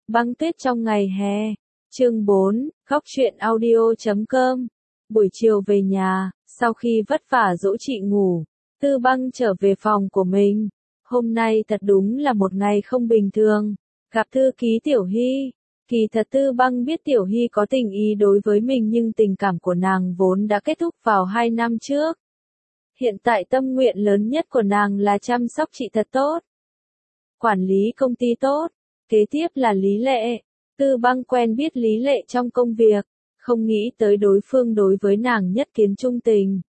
Băng tuyết trong ngày hè. Chương 4, khóc chuyện audio.com. Buổi chiều về nhà, sau khi vất vả dỗ chị ngủ, Tư Băng trở về phòng của mình. Hôm nay thật đúng là một ngày không bình thường. Gặp thư ký Tiểu Hy. Kỳ thật Tư Băng biết Tiểu Hy có tình ý đối với mình nhưng tình cảm của nàng vốn đã kết thúc vào 2 năm trước. Hiện tại tâm nguyện lớn nhất của nàng là chăm sóc chị thật tốt. Quản lý công ty tốt. Kế tiếp là Lý Lệ. Tư Băng quen biết Lý Lệ trong công việc, không nghĩ tới đối phương đối với nàng nhất kiến trung tình.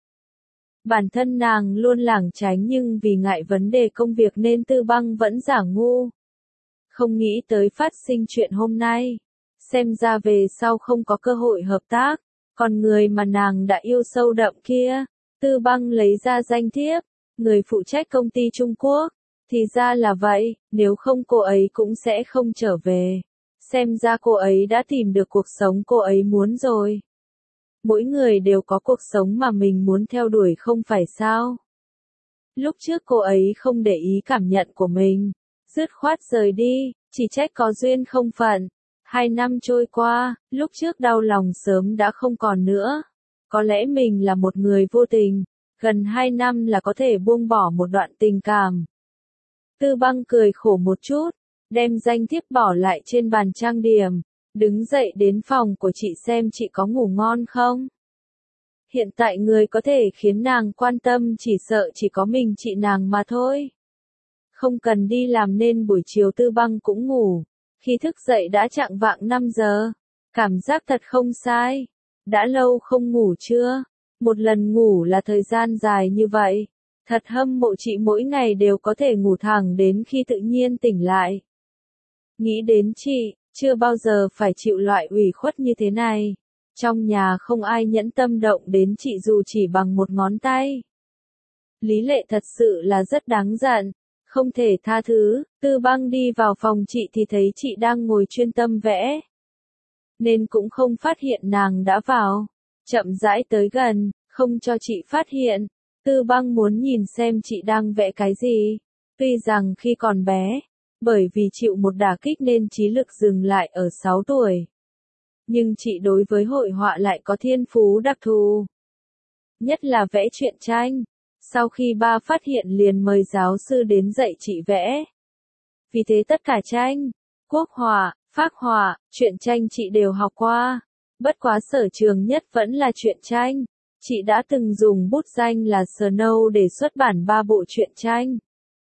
Bản thân nàng luôn lảng tránh nhưng vì ngại vấn đề công việc nên Tư Băng vẫn giả ngu. Không nghĩ tới phát sinh chuyện hôm nay. Xem ra về sau không có cơ hội hợp tác. Còn người mà nàng đã yêu sâu đậm kia, Tư Băng lấy ra danh thiếp, người phụ trách công ty Trung Quốc. Thì ra là vậy, nếu không cô ấy cũng sẽ không trở về. Xem ra cô ấy đã tìm được cuộc sống cô ấy muốn rồi. Mỗi người đều có cuộc sống mà mình muốn theo đuổi không phải sao? Lúc trước cô ấy không để ý cảm nhận của mình, dứt khoát rời đi, chỉ trách có duyên không phận. 2 năm trôi qua, lúc trước đau lòng sớm đã không còn nữa. Có lẽ mình là một người vô tình, gần 2 năm là có thể buông bỏ một đoạn tình cảm. Tư Băng cười khổ một chút, đem danh thiếp bỏ lại trên bàn trang điểm, đứng dậy đến phòng của chị xem chị có ngủ ngon không. Hiện tại người có thể khiến nàng quan tâm chỉ sợ chỉ có mình chị nàng mà thôi. Không cần đi làm nên buổi chiều Tư Băng cũng ngủ, khi thức dậy đã chạng vạng 5 giờ, cảm giác thật không sai. Đã lâu không ngủ chưa? Một lần ngủ là thời gian dài như vậy. Thật hâm mộ chị mỗi ngày đều có thể ngủ thẳng đến khi tự nhiên tỉnh lại. Nghĩ đến chị, chưa bao giờ phải chịu loại ủy khuất như thế này. Trong nhà không ai nhẫn tâm động đến chị dù chỉ bằng một ngón tay. Lý Lệ thật sự là rất đáng giận, không thể tha thứ. Tư Băng đi vào phòng chị thì thấy chị đang ngồi chuyên tâm vẽ. Nên cũng không phát hiện nàng đã vào. Chậm rãi tới gần, không cho chị phát hiện. Tư Băng muốn nhìn xem chị đang vẽ cái gì. Tuy rằng khi còn bé, bởi vì chịu một đả kích nên trí lực dừng lại ở 6 tuổi. Nhưng chị đối với hội họa lại có thiên phú đặc thù. Nhất là vẽ truyện tranh. Sau khi ba phát hiện liền mời giáo sư đến dạy chị vẽ. Vì thế tất cả tranh, quốc họa, phác họa, truyện tranh chị đều học qua. Bất quá sở trường nhất vẫn là truyện tranh. Chị đã từng dùng bút danh là Snow để xuất bản 3 bộ truyện tranh.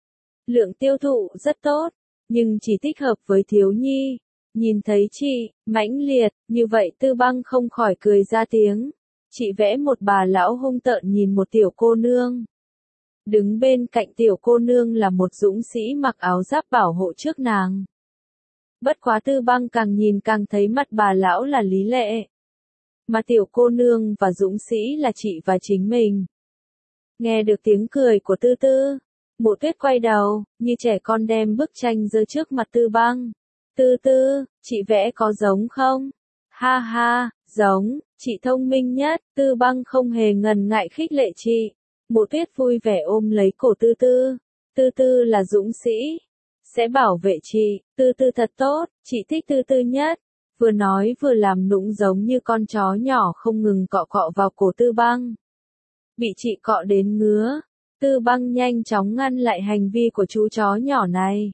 Lượng tiêu thụ rất tốt, nhưng chỉ thích hợp với thiếu nhi. Nhìn thấy chị, mãnh liệt, như vậy Tư Băng không khỏi cười ra tiếng. Chị vẽ một bà lão hung tợn nhìn một tiểu cô nương. Đứng bên cạnh tiểu cô nương là một dũng sĩ mặc áo giáp bảo hộ trước nàng. Bất quá Tư Băng càng nhìn càng thấy mặt bà lão là Lý Lệ. Mà tiểu cô nương và dũng sĩ là chị và chính mình. Nghe được tiếng cười của Tư Tư, Mộ Tuyết quay đầu, như trẻ con đem bức tranh giơ trước mặt Tư Băng. Tư Tư, chị vẽ có giống không? Ha ha, giống, chị thông minh nhất. Tư Băng không hề ngần ngại khích lệ chị. Mộ Tuyết vui vẻ ôm lấy cổ Tư Tư. Tư Tư là dũng sĩ, sẽ bảo vệ chị. Tư Tư thật tốt, chị thích Tư Tư nhất. Vừa nói vừa làm nũng giống như con chó nhỏ không ngừng cọ cọ vào cổ Tư Băng. Bị chị cọ đến ngứa, Tư Băng nhanh chóng ngăn lại hành vi của chú chó nhỏ này.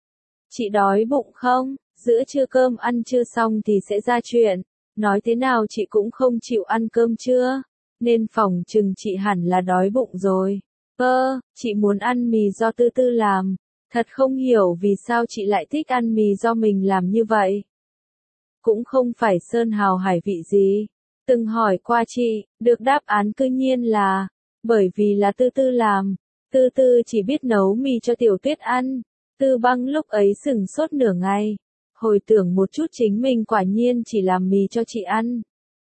Chị đói bụng không? Giữa trưa cơm ăn chưa xong thì sẽ ra chuyện. Nói thế nào chị cũng không chịu ăn cơm trưa, nên phỏng chừng chị hẳn là đói bụng rồi. Chị muốn ăn mì do Tư Tư làm. Thật không hiểu vì sao chị lại thích ăn mì do mình làm như vậy. Cũng không phải sơn hào hải vị gì. Từng hỏi qua chị, được đáp án cư nhiên là, bởi vì là Tư Tư làm. Tư Tư chỉ biết nấu mì cho Tiểu Tuyết ăn. Tư Băng lúc ấy sửng sốt nửa ngày. Hồi tưởng một chút chính mình quả nhiên chỉ làm mì cho chị ăn.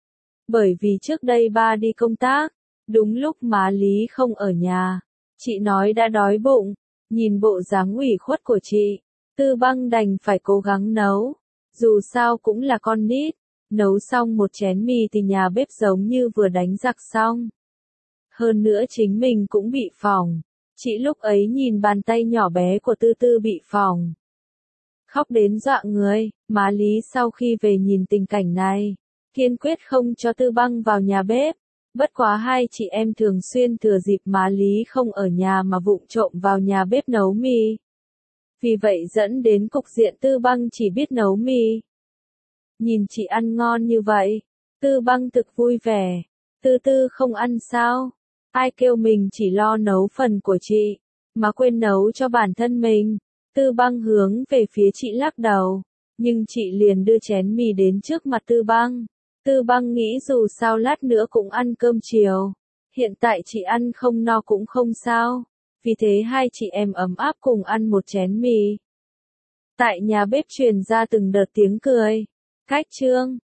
Bởi vì trước đây ba đi công tác, đúng lúc má Lý không ở nhà. Chị nói đã đói bụng, nhìn bộ dáng ủy khuất của chị. Tư Băng đành phải cố gắng nấu. Dù sao cũng là con nít, nấu xong một chén mì thì nhà bếp giống như vừa đánh giặc xong. Hơn nữa chính mình cũng bị phỏng. Chị lúc ấy nhìn bàn tay nhỏ bé của Tư Tư bị phỏng. khóc đến dọa người. Má Lý sau khi về nhìn tình cảnh này, kiên quyết không cho Tư Băng vào nhà bếp. Bất quá hai chị em thường xuyên thừa dịp má Lý không ở nhà mà vụng trộm vào nhà bếp nấu mì. Vì vậy dẫn đến cục diện Tư Băng chỉ biết nấu mì. Nhìn chị ăn ngon như vậy, Tư Băng thực vui vẻ. Tư Tư không ăn sao? Ai kêu mình chỉ lo nấu phần của chị, mà quên nấu cho bản thân mình. Tư Băng hướng về phía chị lắc đầu, nhưng chị liền đưa chén mì đến trước mặt Tư Băng. Tư Băng nghĩ dù sao lát nữa cũng ăn cơm chiều, hiện tại chị ăn không no cũng không sao, vì thế hai chị em ấm áp cùng ăn một chén mì. Tại nhà bếp truyền ra từng đợt tiếng cười, khách trương,